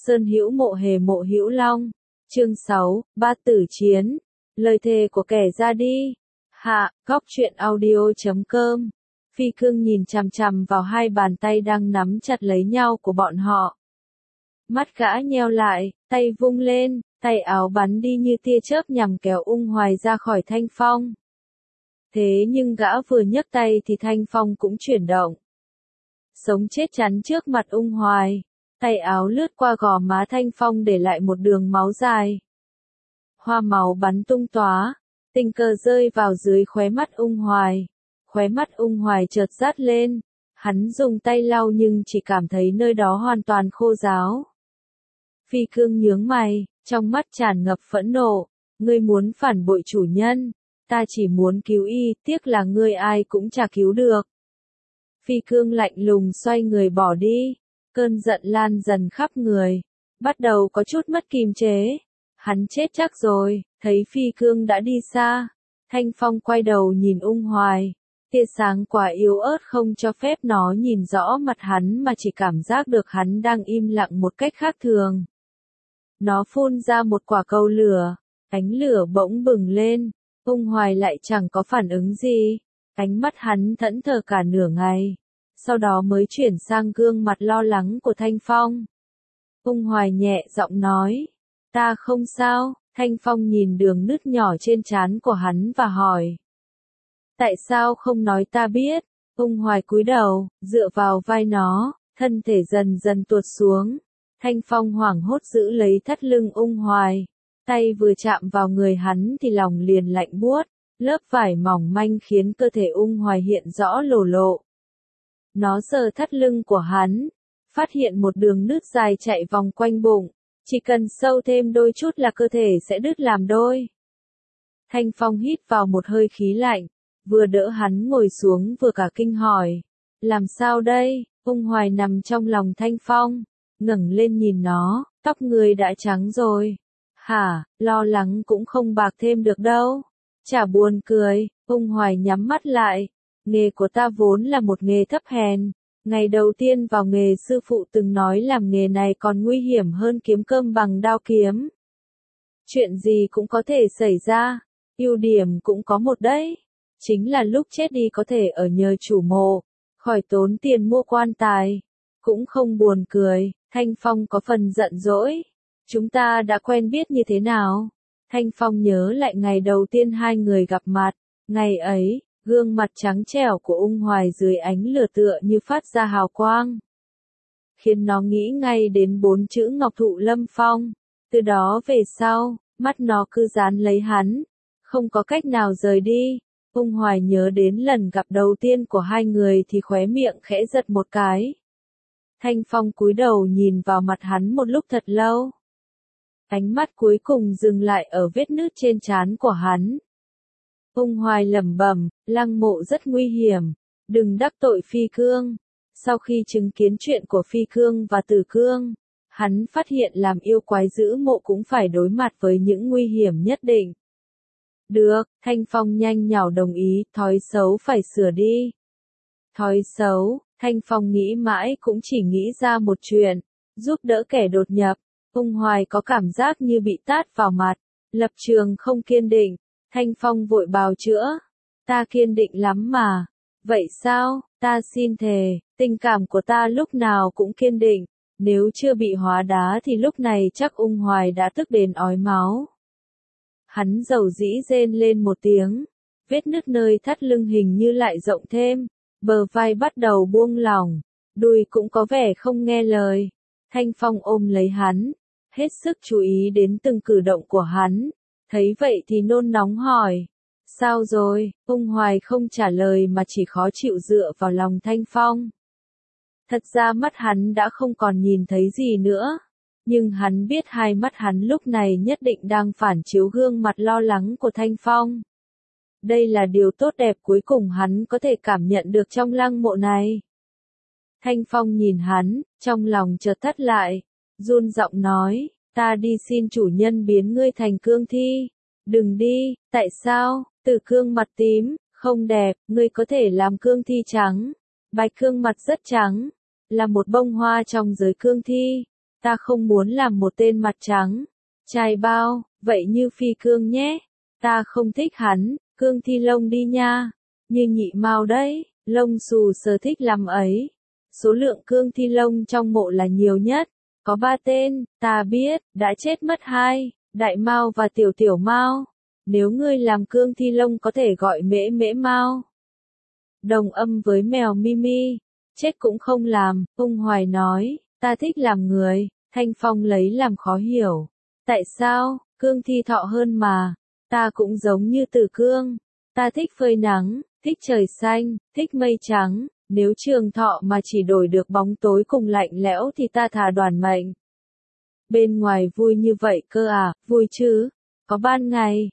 Sơn hữu mộ hề mộ hữu long. Chương 6, Ba tử chiến. Lời thề của kẻ ra đi. Hạ, góc truyện audio.com. Phi Cương nhìn chằm chằm vào hai bàn tay đang nắm chặt lấy nhau của bọn họ. Mắt gã nheo lại, tay vung lên, tay áo bắn đi như tia chớp nhằm kéo Ung Hoài ra khỏi Thanh Phong. Thế nhưng gã vừa nhấc tay thì Thanh Phong cũng chuyển động. Sống chết chắn trước mặt Ung Hoài. Tay áo lướt qua gò má Thanh Phong để lại một đường máu dài. Hoa máu bắn tung tóa, tình cờ rơi vào dưới khóe mắt Ung Hoài. Khóe mắt Ung Hoài chợt rát lên, hắn dùng tay lau nhưng chỉ cảm thấy nơi đó hoàn toàn khô ráo. Phi Cương nhướng mày, trong mắt tràn ngập phẫn nộ, ngươi muốn phản bội chủ nhân, ta chỉ muốn cứu y, tiếc là ngươi ai cũng chả cứu được. Phi Cương lạnh lùng xoay người bỏ đi, cơn giận lan dần khắp người, bắt đầu có chút mất kiềm chế. Hắn chết chắc rồi, thấy Phi Cương đã đi xa, Thanh Phong quay đầu nhìn Ung Hoài, tia sáng quá yếu ớt không cho phép nó nhìn rõ mặt hắn mà chỉ cảm giác được hắn đang im lặng một cách khác thường. Nó phun ra một quả cầu lửa, ánh lửa bỗng bừng lên, Ung Hoài lại chẳng có phản ứng gì, ánh mắt hắn thẫn thờ cả nửa ngày, sau đó mới chuyển sang gương mặt lo lắng của Thanh Phong. Ung Hoài nhẹ giọng nói, ta không sao. Thanh Phong nhìn đường nứt nhỏ trên trán của hắn và hỏi, tại sao không nói ta biết? Ung Hoài cúi đầu, dựa vào vai nó, thân thể dần dần tuột xuống. Thanh Phong hoảng hốt giữ lấy thắt lưng Ung Hoài, tay vừa chạm vào người hắn thì lòng liền lạnh buốt, lớp vải mỏng manh khiến cơ thể Ung Hoài hiện rõ lồ lộ. Nó sờ thắt lưng của hắn, phát hiện một đường nứt dài chạy vòng quanh bụng, chỉ cần sâu thêm đôi chút là cơ thể sẽ đứt làm đôi. Thanh Phong hít vào một hơi khí lạnh, vừa đỡ hắn ngồi xuống vừa cả kinh hỏi, làm sao đây? Ung Hoài nằm trong lòng Thanh Phong, ngẩng lên nhìn nó, tóc người đã trắng rồi. Hả, lo lắng cũng không bạc thêm được đâu. Chả buồn cười. Ung Hoài nhắm mắt lại, nghề của ta vốn là một nghề thấp hèn. Ngày đầu tiên vào nghề sư phụ từng nói làm nghề này còn nguy hiểm hơn kiếm cơm bằng đao kiếm. Chuyện gì cũng có thể xảy ra, ưu điểm cũng có một đấy. Chính là lúc chết đi có thể ở nhờ chủ mộ, khỏi tốn tiền mua quan tài. Cũng không buồn cười, Thanh Phong có phần giận dỗi. Chúng ta đã quen biết như thế nào? Thanh Phong nhớ lại ngày đầu tiên hai người gặp mặt, ngày ấy. Gương mặt trắng trẻo của Ung Hoài dưới ánh lửa tựa như phát ra hào quang, khiến nó nghĩ ngay đến 4 chữ Ngọc Thụ Lâm Phong. Từ đó về sau, mắt nó cứ dán lấy hắn, không có cách nào rời đi. Ung Hoài nhớ đến lần gặp đầu tiên của hai người thì khóe miệng khẽ giật một cái. Thanh Phong cúi đầu nhìn vào mặt hắn một lúc thật lâu. Ánh mắt cuối cùng dừng lại ở vết nứt trên trán của hắn. Ung Hoài lẩm bẩm, Lăng Mộ rất nguy hiểm, đừng đắc tội Phi Cương. Sau khi chứng kiến chuyện của Phi Cương và Tử Cương, hắn phát hiện làm yêu quái giữ mộ cũng phải đối mặt với những nguy hiểm nhất định. Được, Thanh Phong nhanh nhảu đồng ý, thói xấu phải sửa đi. Thói xấu, Thanh Phong nghĩ mãi cũng chỉ nghĩ ra một chuyện, giúp đỡ kẻ đột nhập. Ung Hoài có cảm giác như bị tát vào mặt, lập trường không kiên định. Thanh Phong vội bào chữa, ta kiên định lắm mà. Vậy sao, ta xin thề, tình cảm của ta lúc nào cũng kiên định, nếu chưa bị hóa đá thì lúc này chắc Ung Hoài đã tức đến ói máu. Hắn dầu dĩ rên lên một tiếng, vết nứt nơi thắt lưng hình như lại rộng thêm, bờ vai bắt đầu buông lỏng, đùi cũng có vẻ không nghe lời. Thanh Phong ôm lấy hắn, hết sức chú ý đến từng cử động của hắn. Thấy vậy thì nôn nóng hỏi, sao rồi? Ung Hoài không trả lời mà chỉ khó chịu dựa vào lòng Thanh Phong. Thật ra mắt hắn đã không còn nhìn thấy gì nữa, nhưng hắn biết hai mắt hắn lúc này nhất định đang phản chiếu gương mặt lo lắng của Thanh Phong. Đây là điều tốt đẹp cuối cùng hắn có thể cảm nhận được trong lăng mộ này. Thanh Phong nhìn hắn, trong lòng chợt thắt lại, run giọng nói, ta đi xin chủ nhân biến ngươi thành cương thi. Đừng đi, tại sao? Tử Cương mặt tím, không đẹp, ngươi có thể làm cương thi trắng. Bạch Cương mặt rất trắng, là một bông hoa trong giới cương thi. ta không muốn làm một tên mặt trắng. Trai bao, vậy như Phi Cương nhé. Ta không thích hắn, Cương Thi Long đi nha. Như Nhị Mao đấy, lông xù sở thích lắm ấy. Số lượng Cương Thi Long trong mộ là nhiều nhất. Có 3 tên, ta biết, đã chết mất 2, Đại Mao và Tiểu Tiểu Mao. Nếu ngươi làm Cương Thi Long có thể gọi Mễ Mễ Mao. Đồng âm với mèo Mimi. Chết cũng không làm, Ung Hoài nói, ta thích làm người. Thanh Phong lấy làm khó hiểu. Tại sao, Cương Thi thọ hơn mà. Ta cũng giống như Tử Cương. Ta thích phơi nắng, thích trời xanh, thích mây trắng. Nếu trường thọ mà chỉ đổi được bóng tối cùng lạnh lẽo thì ta thà đoàn mệnh. Bên ngoài vui như vậy cơ à, vui chứ. Có ban ngày,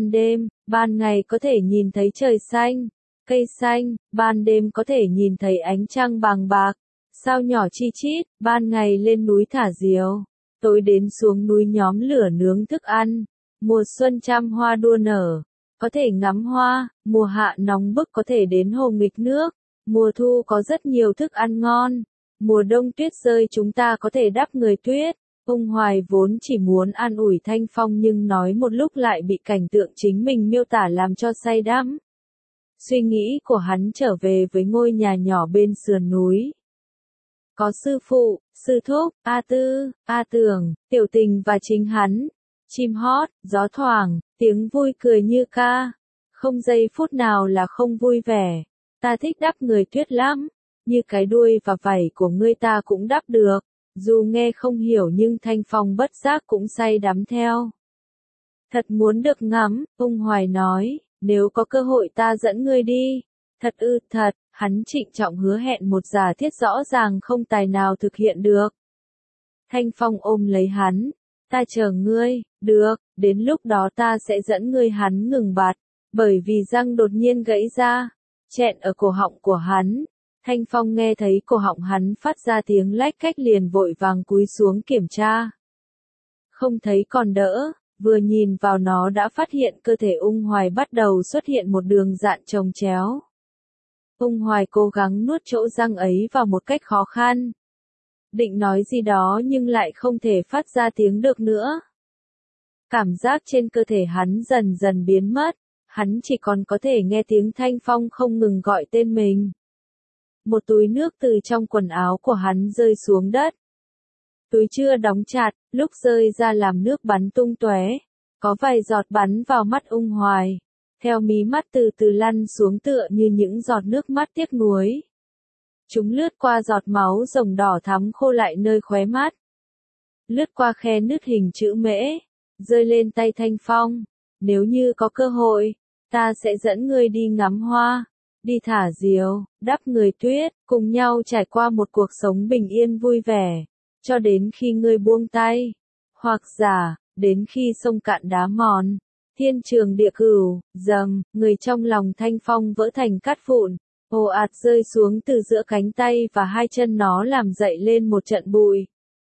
ban ngày có thể nhìn thấy trời xanh, cây xanh, ban đêm có thể nhìn thấy ánh trăng bàng bạc, sao nhỏ chi chít, ban ngày lên núi thả diều, tối đến xuống núi nhóm lửa nướng thức ăn, mùa xuân trăm hoa đua nở, có thể ngắm hoa, mùa hạ nóng bức có thể đến hồ nghịch nước, mùa thu có rất nhiều thức ăn ngon, mùa đông tuyết rơi chúng ta có thể đắp người tuyết. Ung Hoài vốn chỉ muốn an ủi Thanh Phong nhưng nói một lúc lại bị cảnh tượng chính mình miêu tả làm cho say đắm. Suy nghĩ của hắn trở về với ngôi nhà nhỏ bên sườn núi. Có sư phụ, sư thúc, A Tư, A Tường, Tiểu Tình và chính hắn. Chim hót, gió thoảng, tiếng vui cười như ca. Không giây phút nào là không vui vẻ. Ta thích đắp người tuyết lắm. Như cái đuôi và vảy của ngươi ta cũng đắp được. Dù nghe không hiểu nhưng Thanh Phong bất giác cũng say đắm theo. Thật muốn được ngắm, Ung Hoài nói, nếu có cơ hội ta dẫn ngươi đi. Thật ư, thật, hắn trịnh trọng hứa hẹn một giả thiết rõ ràng không tài nào thực hiện được. Thanh Phong ôm lấy hắn, ta chờ ngươi, được, đến lúc đó ta sẽ dẫn ngươi. Hắn ngừng bạt, bởi vì răng đột nhiên gãy ra, chẹn ở cổ họng của hắn. Thanh Phong nghe thấy cổ họng hắn phát ra tiếng lách cách liền vội vàng cúi xuống kiểm tra. Không thấy còn đỡ, vừa nhìn vào nó đã phát hiện cơ thể Ung Hoài bắt đầu xuất hiện một đường dạn chồng chéo. Ung Hoài cố gắng nuốt chỗ răng ấy vào một cách khó khăn. Định nói gì đó nhưng lại không thể phát ra tiếng được nữa. Cảm giác trên cơ thể hắn dần dần biến mất, hắn chỉ còn có thể nghe tiếng Thanh Phong không ngừng gọi tên mình. Một túi nước từ trong quần áo của hắn rơi xuống đất. Túi chưa đóng chặt, lúc rơi ra làm nước bắn tung tóe, có vài giọt bắn vào mắt Ung Hoài, theo mí mắt từ từ lăn xuống tựa như những giọt nước mắt tiếc nuối. Chúng lướt qua giọt máu rồng đỏ thắm khô lại nơi khóe mắt, lướt qua khe nứt hình chữ mễ, rơi lên tay Thanh Phong. Nếu như có cơ hội, ta sẽ dẫn ngươi đi ngắm hoa, đi thả diều, đắp người tuyết, cùng nhau trải qua một cuộc sống bình yên vui vẻ, cho đến khi ngươi buông tay, hoặc giả, đến khi sông cạn đá mòn, thiên trường địa cửu, dầm, người trong lòng Thanh Phong vỡ thành cát vụn, ồ ạt rơi xuống từ giữa cánh tay và hai chân nó làm dậy lên một trận bụi.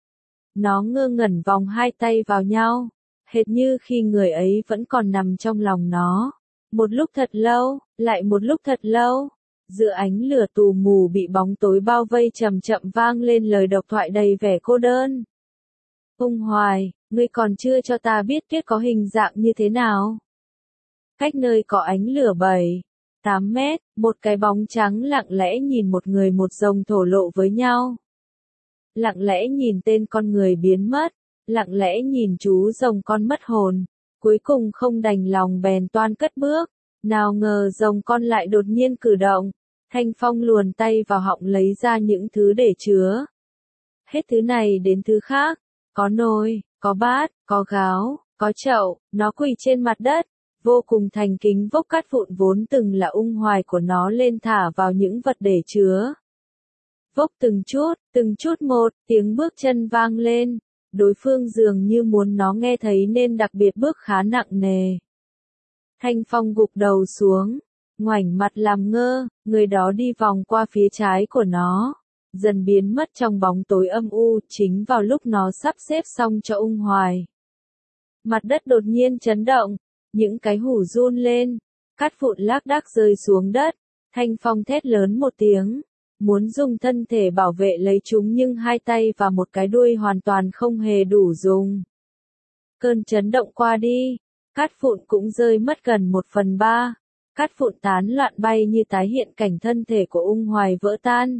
Nó ngơ ngẩn vòng hai tay vào nhau, hệt như khi người ấy vẫn còn nằm trong lòng nó. Một lúc thật lâu, lại một lúc thật lâu, giữa ánh lửa tù mù bị bóng tối bao vây chậm chậm vang lên lời độc thoại đầy vẻ cô đơn. Ung Hoài, ngươi còn chưa cho ta biết tuyết có hình dạng như thế nào. Cách nơi có ánh lửa 7-8 mét, một cái bóng trắng lặng lẽ nhìn một người một rồng thổ lộ với nhau. Lặng lẽ nhìn tên con người biến mất, lặng lẽ nhìn chú rồng con mất hồn. Cuối cùng không đành lòng bèn toan cất bước, nào ngờ rồng con lại đột nhiên cử động. Thanh Phong luồn tay vào họng lấy ra những thứ để chứa. Hết thứ này đến thứ khác, có nồi, có bát, có gáo, có chậu, nó quỳ trên mặt đất, vô cùng thành kính vốc cát vụn vốn từng là Ung Hoài của nó lên thả vào những vật để chứa. Vốc từng chút một, tiếng bước chân vang lên. Đối phương dường như muốn nó nghe thấy nên đặc biệt bước khá nặng nề. Thanh Phong gục đầu xuống, ngoảnh mặt làm ngơ, người đó đi vòng qua phía trái của nó, dần biến mất trong bóng tối âm u, chính vào lúc nó sắp xếp xong cho Ung Hoài. Mặt đất đột nhiên chấn động, những cái hủ run lên, cát vụn lác đác rơi xuống đất, Thanh Phong thét lớn một tiếng, muốn dùng thân thể bảo vệ lấy chúng nhưng hai tay và một cái đuôi hoàn toàn không hề đủ dùng. Cơn chấn động qua đi, cát vụn cũng rơi mất gần 1/3, cát vụn tán loạn bay như tái hiện cảnh thân thể của Ung Hoài vỡ tan.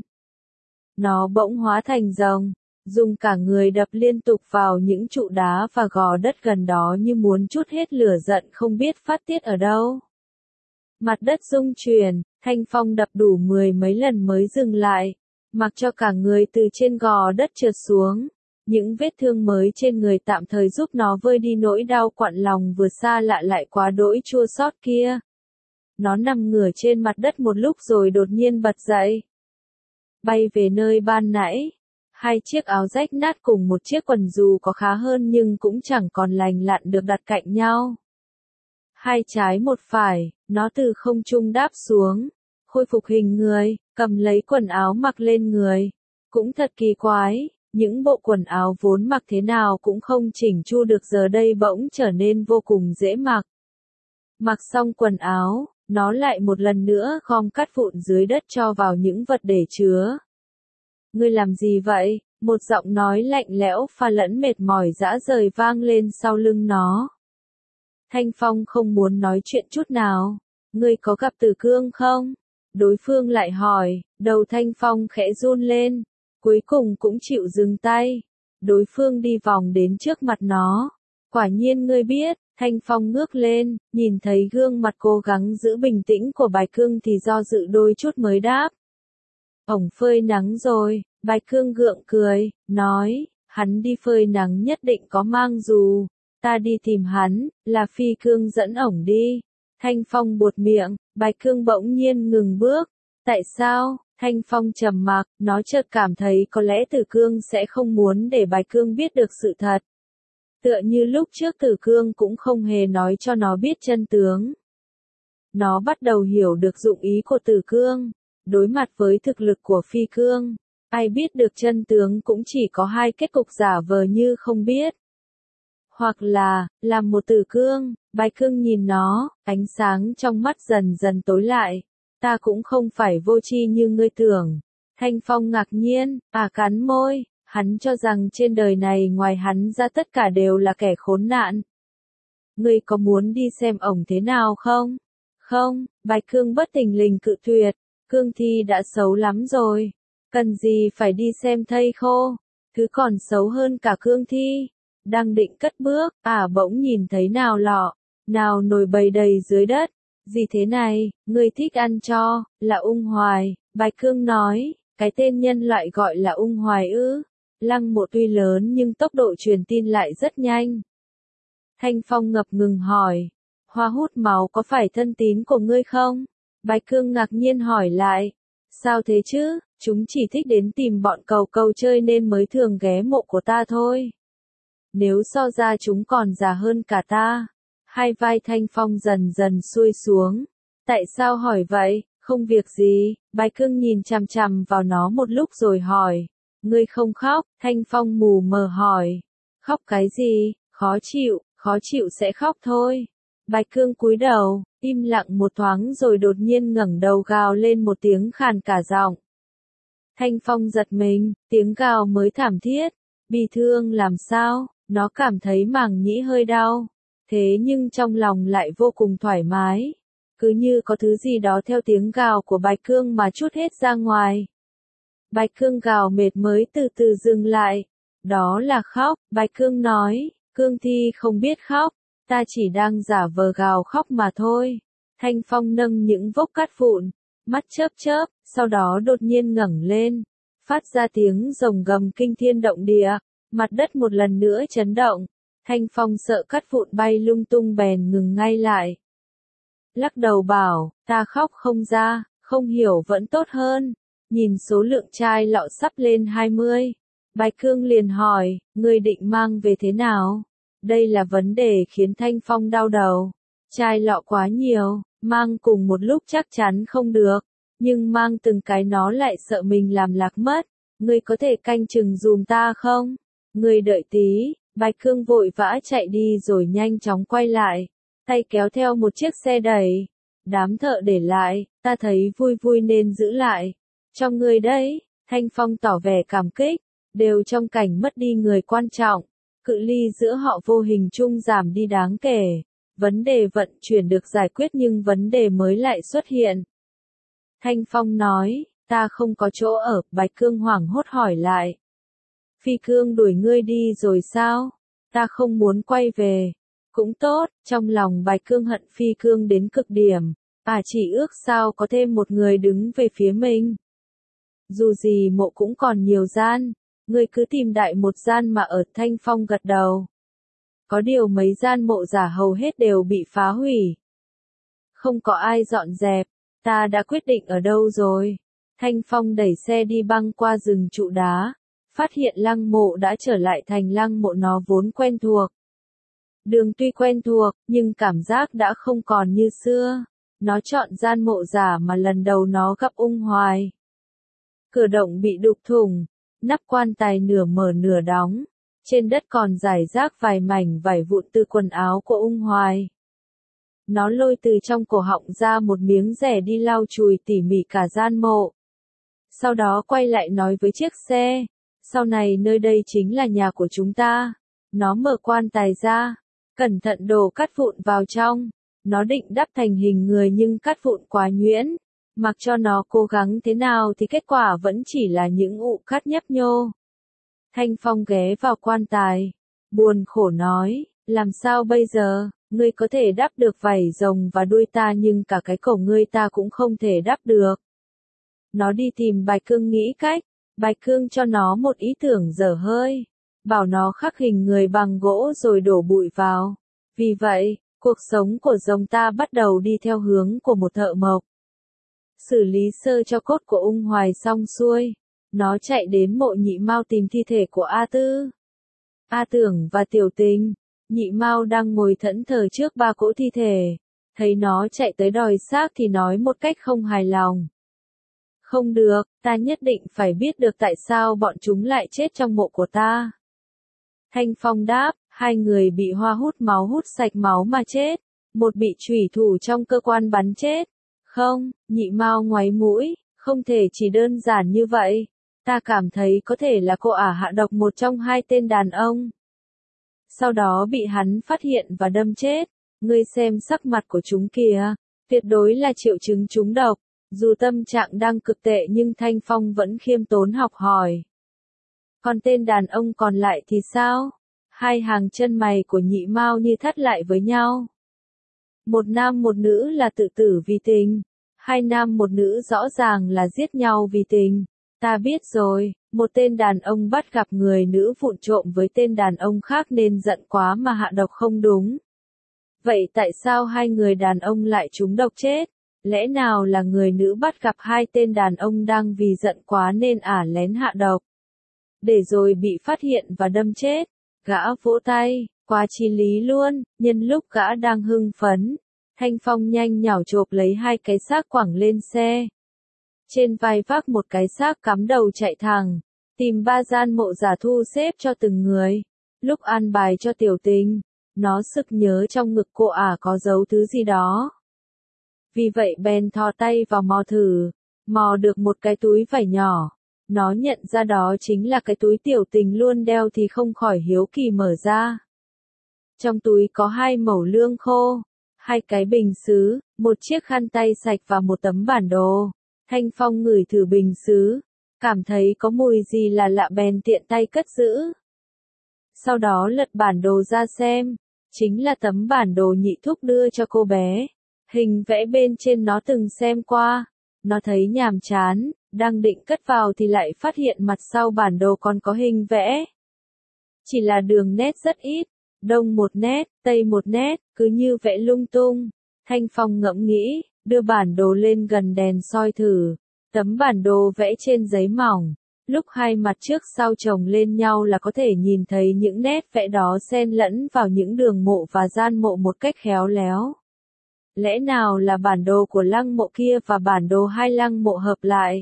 Nó bỗng hóa thành rồng, dùng cả người đập liên tục vào những trụ đá và gò đất gần đó như muốn trút hết lửa giận không biết phát tiết ở đâu. Mặt đất rung chuyển, Thanh Phong đập đủ 10 mấy lần mới dừng lại, mặc cho cả người từ trên gò đất trượt xuống. Những vết thương mới trên người tạm thời giúp nó vơi đi nỗi đau quặn lòng vừa xa lạ lại quá đỗi chua xót kia. Nó nằm ngửa trên mặt đất một lúc rồi đột nhiên bật dậy. Bay về nơi ban nãy. Hai chiếc áo rách nát cùng một chiếc quần dù có khá hơn nhưng cũng chẳng còn lành lặn được đặt cạnh nhau. Hai trái một phải, nó từ không trung đáp xuống, khôi phục hình người, cầm lấy quần áo mặc lên người. Cũng thật kỳ quái, những bộ quần áo vốn mặc thế nào cũng không chỉnh chu được giờ đây bỗng trở nên vô cùng dễ mặc. Mặc xong quần áo, nó lại một lần nữa gom cát vụn dưới đất cho vào những vật để chứa. Ngươi làm gì vậy? Một giọng nói lạnh lẽo pha lẫn mệt mỏi rã rời vang lên sau lưng nó. Thanh Phong không muốn nói chuyện chút nào. Ngươi có gặp Tử Cương không? Đối phương lại hỏi, đầu Thanh Phong khẽ run lên, cuối cùng cũng chịu dừng tay. Đối phương đi vòng đến trước mặt nó. Quả nhiên ngươi biết. Thanh Phong ngước lên, nhìn thấy gương mặt cố gắng giữ bình tĩnh của Bạch Cương thì do dự đôi chút mới đáp. Ổng phơi nắng rồi, Bạch Cương gượng cười, nói, hắn đi phơi nắng nhất định có mang dù, ta đi tìm hắn, là Phi Cương dẫn ổng đi. Thanh Phong buột miệng, Bạch Cương bỗng nhiên ngừng bước. Tại sao? Thanh Phong trầm mặc, nó chợt cảm thấy có lẽ Tử Cương sẽ không muốn để Bạch Cương biết được sự thật. Tựa như lúc trước Tử Cương cũng không hề nói cho nó biết chân tướng. Nó bắt đầu hiểu được dụng ý của Tử Cương. Đối mặt với thực lực của Phi Cương, ai biết được chân tướng cũng chỉ có hai kết cục giả vờ như không biết. Hoặc là, làm một Tử Cương. Bạch Cương nhìn nó, ánh sáng trong mắt dần dần tối lại. Ta cũng không phải vô tri như ngươi tưởng. Thanh Phong ngạc nhiên, cắn môi. Hắn cho rằng trên đời này ngoài hắn ra tất cả đều là kẻ khốn nạn. Ngươi có muốn đi xem ổng thế nào không? Không, Bạch Cương bất thình lình cự tuyệt. Cương thi đã xấu lắm rồi. Cần gì phải đi xem thây khô? Thứ còn xấu hơn cả cương thi. Đang định cất bước, bỗng nhìn thấy nào lọ, nào nồi bầy đầy dưới đất. Gì thế này, ngươi thích ăn cho, là Ung Hoài. Bạch Cương nói, cái tên nhân loại gọi là Ung Hoài ư? Lăng Mộ tuy lớn nhưng tốc độ truyền tin lại rất nhanh. Thanh Phong ngập ngừng hỏi, Hoa hút máu có phải thân tín của ngươi không? Bạch Cương ngạc nhiên hỏi lại, sao thế chứ, chúng chỉ thích đến tìm bọn cầu cầu chơi nên mới thường ghé mộ của ta thôi. Nếu so ra chúng còn già hơn cả ta. Hai vai Thanh Phong dần dần xuôi xuống. Tại sao hỏi vậy? Không việc gì. Bạch Cương nhìn chằm chằm vào nó một lúc rồi hỏi. Ngươi không khóc? Thanh Phong mù mờ hỏi. Khóc cái gì? Khó chịu sẽ khóc thôi. Bạch Cương cúi đầu, im lặng một thoáng rồi đột nhiên ngẩng đầu gào lên một tiếng khàn cả giọng. Thanh Phong giật mình, tiếng gào mới thảm thiết. Bị thương làm sao? Nó cảm thấy màng nhĩ hơi đau. Thế nhưng trong lòng lại vô cùng thoải mái. Cứ như có thứ gì đó theo tiếng gào của Bạch Cương mà trút hết ra ngoài. Bạch Cương gào mệt mới từ từ dừng lại. Đó là khóc, Bạch Cương nói. Cương thi không biết khóc. Ta chỉ đang giả vờ gào khóc mà thôi. Thanh Phong nâng những vốc cát vụn, mắt chớp chớp, sau đó đột nhiên ngẩng lên, phát ra tiếng rồng gầm kinh thiên động địa, mặt đất một lần nữa chấn động. Thanh Phong sợ cát vụn bay lung tung bèn ngừng ngay lại. Lắc đầu bảo, ta khóc không ra, không hiểu vẫn tốt hơn. Nhìn số lượng chai lọ sắp lên 20. Bạch Cương liền hỏi, ngươi định mang về thế nào? Đây là vấn đề khiến Thanh Phong đau đầu. Chai lọ quá nhiều, mang cùng một lúc chắc chắn không được. Nhưng mang từng cái nó lại sợ mình làm lạc mất. Ngươi có thể canh chừng dùm ta không? Ngươi đợi tí. Bạch Cương vội vã chạy đi rồi nhanh chóng quay lại. Tay kéo theo một chiếc xe đẩy. Đám thợ để lại, ta thấy vui vui nên giữ lại. Cho ngươi đấy, Thanh Phong tỏ vẻ cảm kích, đều trong cảnh mất đi người quan trọng, cự ly giữa họ vô hình chung giảm đi đáng kể, vấn đề vận chuyển được giải quyết nhưng vấn đề mới lại xuất hiện. Thanh Phong nói, ta không có chỗ ở, Bạch Cương hoảng hốt hỏi lại. Phi Cương đuổi ngươi đi rồi sao? Ta không muốn quay về. Cũng tốt, trong lòng Bạch Cương hận Phi Cương đến cực điểm, chỉ ước sao có thêm một người đứng về phía mình. Dù gì mộ cũng còn nhiều gian, ngươi cứ tìm đại một gian mà ở. Thanh Phong gật đầu. Có điều mấy gian mộ giả hầu hết đều bị phá hủy. Không có ai dọn dẹp, ta đã quyết định ở đâu rồi. Thanh Phong đẩy xe đi băng qua rừng trụ đá, phát hiện lăng mộ đã trở lại thành lăng mộ nó vốn quen thuộc. Đường tuy quen thuộc, nhưng cảm giác đã không còn như xưa. Nó chọn gian mộ giả mà lần đầu nó gặp Ung Hoài. Cửa động bị đục thủng, nắp quan tài nửa mở nửa đóng. Trên đất còn rải rác vài mảnh vải vụn từ quần áo của Ung Hoài. Nó lôi từ trong cổ họng ra một miếng rẻ đi lau chùi tỉ mỉ cả gian mộ. Sau đó quay lại nói với chiếc xe, sau này nơi đây chính là nhà của chúng ta. Nó mở quan tài ra, cẩn thận đổ cát vụn vào trong. Nó định đắp thành hình người nhưng cát vụn quá nhuyễn. Mặc cho nó cố gắng thế nào thì kết quả vẫn chỉ là những ụ cát nhấp nhô. Thanh Phong ghé vào quan tài, buồn khổ nói, làm sao bây giờ, ngươi có thể đắp được vảy rồng và đuôi ta nhưng cả cái cổ ngươi ta cũng không thể đắp được. Nó đi tìm Bạch Cương nghĩ cách, Bạch Cương cho nó một ý tưởng dở hơi, bảo nó khắc hình người bằng gỗ rồi đổ bụi vào. Vì vậy, cuộc sống của rồng ta bắt đầu đi theo hướng của một thợ mộc. Xử lý sơ cho cốt của Ung Hoài xong xuôi, nó chạy đến mộ Nhị Mao tìm thi thể của A Tư, A Tưởng và Tiểu Tình. Nhị Mao đang ngồi thẫn thờ trước ba cỗ thi thể, thấy nó chạy tới đòi xác thì nói một cách không hài lòng. Không được, ta nhất định phải biết được tại sao bọn chúng lại chết trong mộ của ta. Thanh Phong đáp, hai người bị hoa hút máu hút sạch máu mà chết, một bị chủy thủ trong cơ quan bắn chết. Không, Nhị Mao ngoáy mũi, không thể chỉ đơn giản như vậy. Ta cảm thấy có thể là cô ả hạ độc một trong hai tên đàn ông. Sau đó bị hắn phát hiện và đâm chết. Ngươi xem sắc mặt của chúng kìa, tuyệt đối là triệu chứng trúng độc. Dù tâm trạng đang cực tệ nhưng Thanh Phong vẫn khiêm tốn học hỏi. Còn tên đàn ông còn lại thì sao? Hai hàng chân mày của Nhị Mao như thắt lại với nhau. Một nam một nữ là tự tử vì tình. Hai nam một nữ rõ ràng là giết nhau vì tình. Ta biết rồi, một tên đàn ông bắt gặp người nữ vụng trộm với tên đàn ông khác nên giận quá mà hạ độc không đúng. Vậy tại sao hai người đàn ông lại trúng độc chết? Lẽ nào là người nữ bắt gặp hai tên đàn ông đang vì giận quá nên lén hạ độc? Để rồi bị phát hiện và đâm chết. Gã vỗ tay, quá chi lý luôn, nhân lúc gã đang hưng phấn. Thanh Phong nhanh nhảu chộp lấy hai cái xác quẳng lên xe. Trên vai vác một cái xác cắm đầu chạy thẳng, tìm ba gian mộ giả thu xếp cho từng người. Lúc an bài cho Tiểu Tình, nó sực nhớ trong ngực cô ả có giấu thứ gì đó. Vì vậy bèn thò tay vào mò thử, mò được một cái túi vải nhỏ. Nó nhận ra đó chính là cái túi Tiểu Tình luôn đeo thì không khỏi hiếu kỳ mở ra. Trong túi có hai mẩu lương khô, hai cái bình sứ, một chiếc khăn tay sạch và một tấm bản đồ. Thanh Phong ngửi thử bình sứ, cảm thấy có mùi gì là lạ bèn tiện tay cất giữ. Sau đó lật bản đồ ra xem, chính là tấm bản đồ Nhị Thúc đưa cho cô bé. Hình vẽ bên trên nó từng xem qua, nó thấy nhàm chán, đang định cất vào thì lại phát hiện mặt sau bản đồ còn có hình vẽ. Chỉ là đường nét rất ít, đông một nét, tây một nét, cứ như vẽ lung tung. Thanh Phong ngẫm nghĩ, đưa bản đồ lên gần đèn soi thử. Tấm bản đồ vẽ trên giấy mỏng, lúc hai mặt trước sau chồng lên nhau là có thể nhìn thấy những nét vẽ đó xen lẫn vào những đường mộ và gian mộ một cách khéo léo. Lẽ nào là bản đồ của lăng mộ kia và bản đồ hai lăng mộ hợp lại?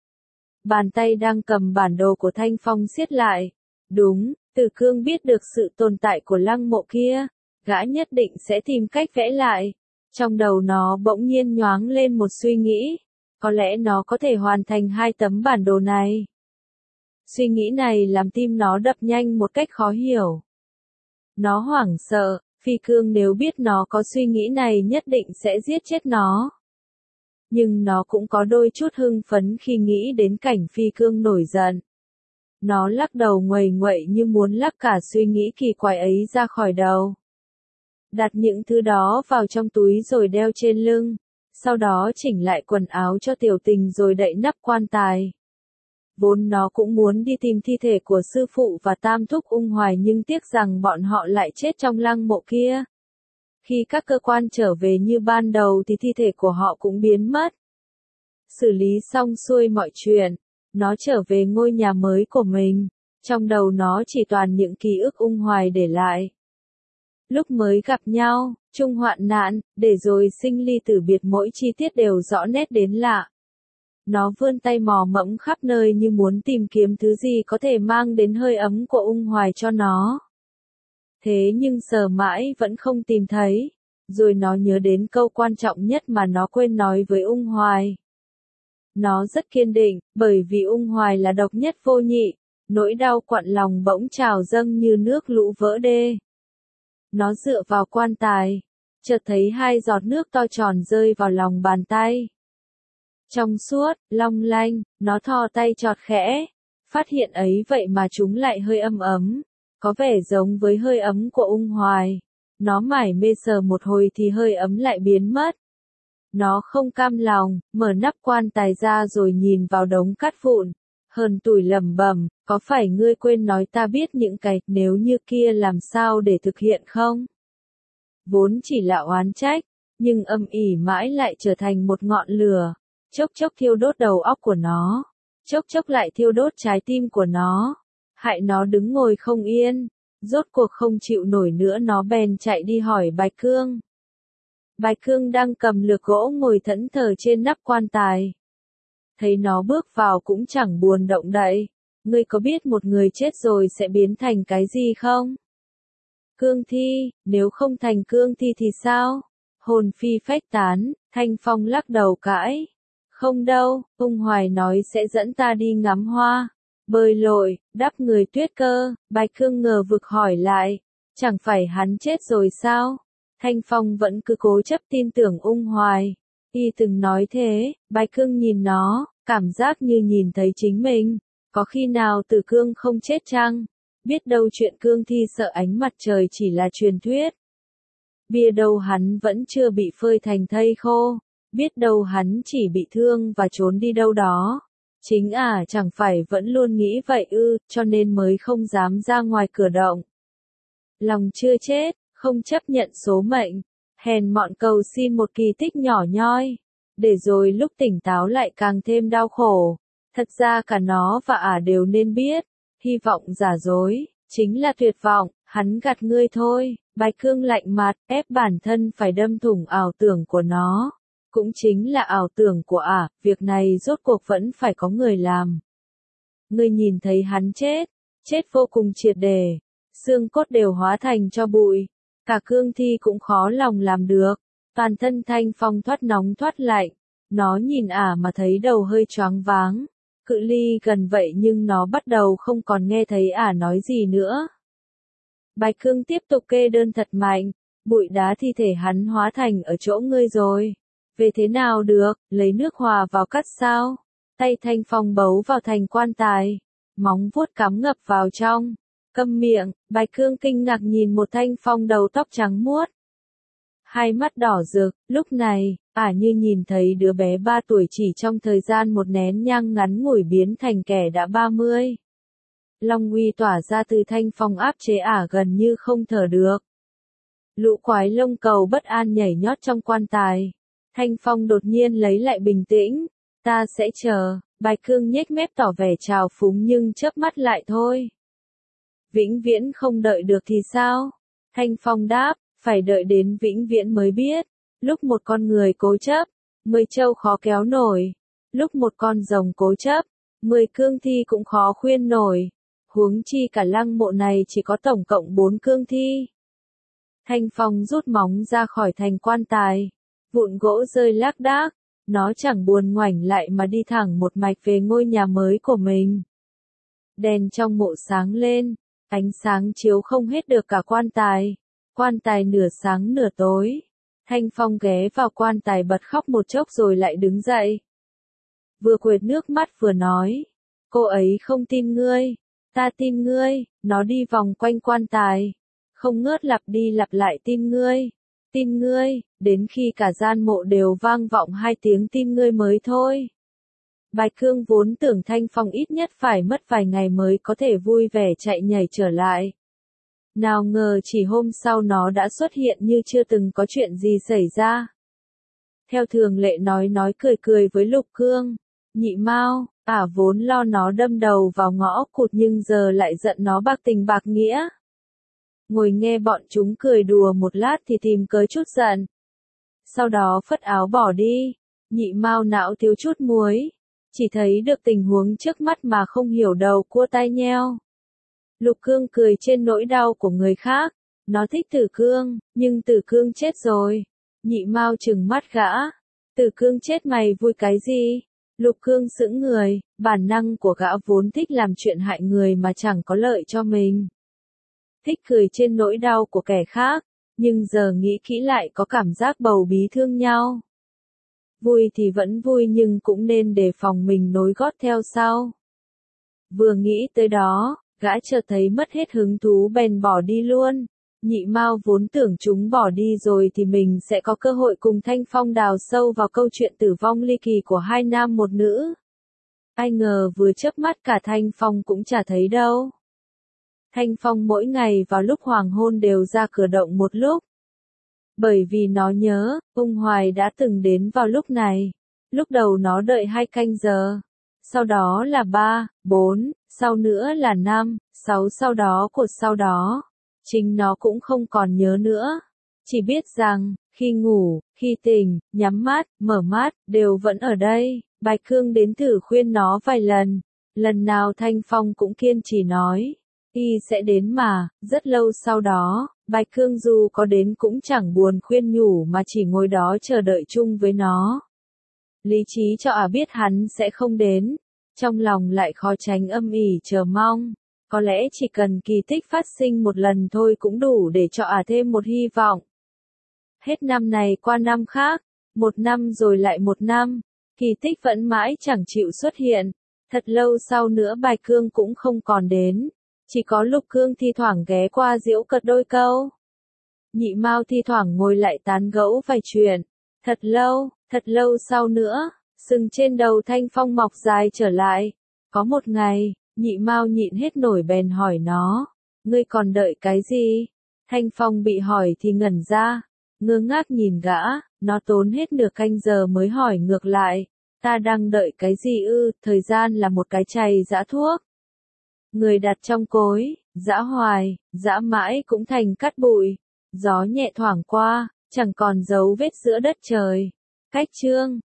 Bàn tay đang cầm bản đồ của Thanh Phong siết lại. Đúng, Từ Cương biết được sự tồn tại của lăng mộ kia, gã nhất định sẽ tìm cách vẽ lại. Trong đầu nó bỗng nhiên nhoáng lên một suy nghĩ. có lẽ nó có thể hoàn thành 2 tấm bản đồ này. Suy nghĩ này làm tim nó đập nhanh một cách khó hiểu. Nó hoảng sợ, Phi Cương nếu biết nó có suy nghĩ này nhất định sẽ giết chết nó. Nhưng nó cũng có đôi chút hưng phấn khi nghĩ đến cảnh Phi Cương nổi giận. Nó lắc đầu nguầy nguậy như muốn lắc cả suy nghĩ kỳ quái ấy ra khỏi đầu. Đặt những thứ đó vào trong túi rồi đeo trên lưng, sau đó chỉnh lại quần áo cho Tiểu Tình rồi đậy nắp quan tài. Vốn nó cũng muốn đi tìm thi thể của sư phụ và tam thúc Ung Hoài nhưng tiếc rằng bọn họ lại chết trong lăng mộ kia. Khi các cơ quan trở về như ban đầu thì thi thể của họ cũng biến mất. Xử lý xong xuôi mọi chuyện, nó trở về ngôi nhà mới của mình, trong đầu nó chỉ toàn những ký ức Ung Hoài để lại. Lúc mới gặp nhau, chung hoạn nạn, để rồi sinh ly tử biệt mỗi chi tiết đều rõ nét đến lạ. Nó vươn tay mò mẫm khắp nơi như muốn tìm kiếm thứ gì có thể mang đến hơi ấm của Ung Hoài cho nó. Thế nhưng sờ mãi vẫn không tìm thấy, rồi nó nhớ đến câu quan trọng nhất mà nó quên nói với Ung Hoài. Nó rất kiên định, bởi vì Ung Hoài là độc nhất vô nhị, nỗi đau quặn lòng bỗng trào dâng như nước lũ vỡ đê. Nó dựa vào quan tài, chợt thấy 2 giọt nước to tròn rơi vào lòng bàn tay. Trong suốt, long lanh, nó thò tay chọt khẽ, phát hiện ấy vậy mà chúng lại hơi ấm ấm, có vẻ giống với hơi ấm của Ung Hoài. Nó mải mê sờ một hồi thì hơi ấm lại biến mất. Nó không cam lòng, mở nắp quan tài ra rồi nhìn vào đống cát vụn, hờn tủi lẩm bẩm, có phải ngươi quên nói ta biết những cái nếu như kia làm sao để thực hiện không? Vốn chỉ là oán trách, nhưng âm ỉ mãi lại trở thành một ngọn lửa, chốc chốc thiêu đốt đầu óc của nó, chốc chốc lại thiêu đốt trái tim của nó, hại nó đứng ngồi không yên, rốt cuộc không chịu nổi nữa nó bèn chạy đi hỏi Bạch Cương. Bạch Cương đang cầm lược gỗ ngồi thẫn thờ trên nắp quan tài. Thấy nó bước vào cũng chẳng buồn động đậy. Ngươi có biết một người chết rồi sẽ biến thành cái gì không? Cương thi, nếu không thành cương thi thì sao? Hồn phi phách tán, Thanh Phong lắc đầu cãi. Không đâu, Ung Hoài nói sẽ dẫn ta đi ngắm hoa, bơi lội, đắp người tuyết cơ. Bạch Cương ngờ vực hỏi lại. Chẳng phải hắn chết rồi sao? Thanh Phong vẫn cứ cố chấp tin tưởng Ung Hoài. Y từng nói thế, Bạch Cương nhìn nó, cảm giác như nhìn thấy chính mình. Có khi nào Tử Cương không chết chăng? Biết đâu chuyện cương thi sợ ánh mặt trời chỉ là truyền thuyết. Bia đâu hắn vẫn chưa bị phơi thành thây khô. Biết đâu hắn chỉ bị thương và trốn đi đâu đó. Chính chẳng phải vẫn luôn nghĩ vậy ư, cho nên mới không dám ra ngoài cửa động. Lòng chưa chết, không chấp nhận số mệnh, hèn mọn cầu xin một kỳ tích nhỏ nhoi, để rồi lúc tỉnh táo lại càng thêm đau khổ. Thật ra cả nó và đều nên biết, hy vọng giả dối, chính là tuyệt vọng, hắn gạt ngươi thôi. Bạch Cương lạnh mặt, ép bản thân phải đâm thủng ảo tưởng của nó. Cũng chính là ảo tưởng của việc này rốt cuộc vẫn phải có người làm. Ngươi nhìn thấy hắn chết vô cùng triệt để, xương cốt đều hóa thành tro bụi. Cả cương thi cũng khó lòng làm được, toàn thân Thanh Phong thoát nóng thoát lạnh, nó nhìn mà thấy đầu hơi choáng váng, cự ly gần vậy nhưng nó bắt đầu không còn nghe thấy nói gì nữa. Bạch Cương tiếp tục kê đơn thật mạnh, bụi đá thi thể hắn hóa thành ở chỗ ngươi rồi, về thế nào được, lấy nước hòa vào cắt sao? Tay Thanh Phong bấu vào thành quan tài, móng vuốt cắm ngập vào trong. Câm miệng, Bạch Cương kinh ngạc nhìn một Thanh Phong đầu tóc trắng muốt. Hai mắt đỏ rực, lúc này, như nhìn thấy đứa bé 3 tuổi chỉ trong thời gian một nén nhang ngắn ngủi biến thành kẻ đã 30. Long uy tỏa ra từ Thanh Phong áp chế gần như không thở được. Lũ quái lông cầu bất an nhảy nhót trong quan tài. Thanh Phong đột nhiên lấy lại bình tĩnh. Ta sẽ chờ. Bạch Cương nhếch mép tỏ vẻ trào phúng nhưng chớp mắt lại thôi. Vĩnh viễn không đợi được thì sao? Thanh Phong đáp, phải đợi đến vĩnh viễn mới biết. Lúc một con người cố chấp, 10 trâu khó kéo nổi. Lúc một con rồng cố chấp, 10 cương thi cũng khó khuyên nổi. Huống chi cả lăng mộ này chỉ có tổng cộng 4 cương thi. Thanh Phong rút móng ra khỏi thành quan tài. Vụn gỗ rơi lác đác. Nó chẳng buồn ngoảnh lại mà đi thẳng một mạch về ngôi nhà mới của mình. Đèn trong mộ sáng lên, ánh sáng chiếu không hết được cả quan tài nửa sáng nửa tối. Thanh Phong ghé vào quan tài bật khóc một chốc rồi lại đứng dậy. Vừa quệt nước mắt vừa nói, cô ấy không tin ngươi, ta tin ngươi, nó đi vòng quanh quan tài, không ngớt lặp đi lặp lại tin ngươi, đến khi cả gian mộ đều vang vọng hai tiếng tin ngươi mới thôi. Bạch Cương vốn tưởng Thanh Phong ít nhất phải mất vài ngày mới có thể vui vẻ chạy nhảy trở lại. Nào ngờ chỉ hôm sau nó đã xuất hiện như chưa từng có chuyện gì xảy ra. Theo thường lệ nói cười cười với Lục Cương, Nhị Mao, vốn lo nó đâm đầu vào ngõ cụt nhưng giờ lại giận nó bạc tình bạc nghĩa. Ngồi nghe bọn chúng cười đùa một lát thì tìm cớ chút giận. Sau đó phất áo bỏ đi, Nhị Mao não thiếu chút muối, chỉ thấy được tình huống trước mắt mà không hiểu đầu cua tai nheo. Lục Cương cười trên nỗi đau của người khác, nó thích Tử Cương, nhưng Tử Cương chết rồi. Nhị Mao trừng mắt gã, Tử Cương chết mày vui cái gì? Lục Cương sững người, bản năng của gã vốn thích làm chuyện hại người mà chẳng có lợi cho mình. Thích cười trên nỗi đau của kẻ khác, nhưng giờ nghĩ kỹ lại có cảm giác bầu bí thương nhau. Vui thì vẫn vui nhưng cũng nên đề phòng mình nối gót theo sau. Vừa nghĩ tới đó, gã chợt thấy mất hết hứng thú bèn bỏ đi luôn. Nhị Mao vốn tưởng chúng bỏ đi rồi thì mình sẽ có cơ hội cùng Thanh Phong đào sâu vào câu chuyện tử vong ly kỳ của hai nam một nữ. Ai ngờ vừa chớp mắt cả Thanh Phong cũng chả thấy đâu. Thanh Phong mỗi ngày vào lúc hoàng hôn đều ra cửa động một lúc. Bởi vì nó nhớ, Ung Hoài đã từng đến vào lúc này. Lúc đầu nó đợi 2 canh giờ. Sau đó là 3, 4, sau nữa là 5, 6 sau đó. Chính nó cũng không còn nhớ nữa. Chỉ biết rằng, khi ngủ, khi tỉnh, nhắm mắt, mở mắt, đều vẫn ở đây. Bạch Cương đến thử khuyên nó vài lần. Lần nào Thanh Phong cũng kiên trì nói. Y sẽ đến mà, rất lâu sau đó, Bạch Cương dù có đến cũng chẳng buồn khuyên nhủ mà chỉ ngồi đó chờ đợi chung với nó. Lý trí cho biết hắn sẽ không đến. Trong lòng lại khó tránh âm ỉ chờ mong. Có lẽ chỉ cần kỳ tích phát sinh một lần thôi cũng đủ để cho thêm một hy vọng. Hết năm này qua năm khác, một năm rồi lại một năm, kỳ tích vẫn mãi chẳng chịu xuất hiện. Thật lâu sau nữa Bạch Cương cũng không còn đến. Chỉ có Lục Cương thi thoảng ghé qua giễu cợt đôi câu. Nhị Mao thi thoảng ngồi lại tán gẫu vài chuyện. Thật lâu sau nữa, sừng trên đầu Thanh Phong mọc dài trở lại. Có một ngày, Nhị Mao nhịn hết nổi bèn hỏi nó, ngươi còn đợi cái gì? Thanh Phong bị hỏi thì ngẩn ra, ngơ ngác nhìn gã, nó tốn hết nửa canh giờ mới hỏi ngược lại, ta đang đợi cái gì ư? Thời gian là một cái chày giã thuốc. Người đặt trong cối, giã hoài, giã mãi cũng thành cát bụi, gió nhẹ thoảng qua, chẳng còn dấu vết giữa đất trời. Cách chương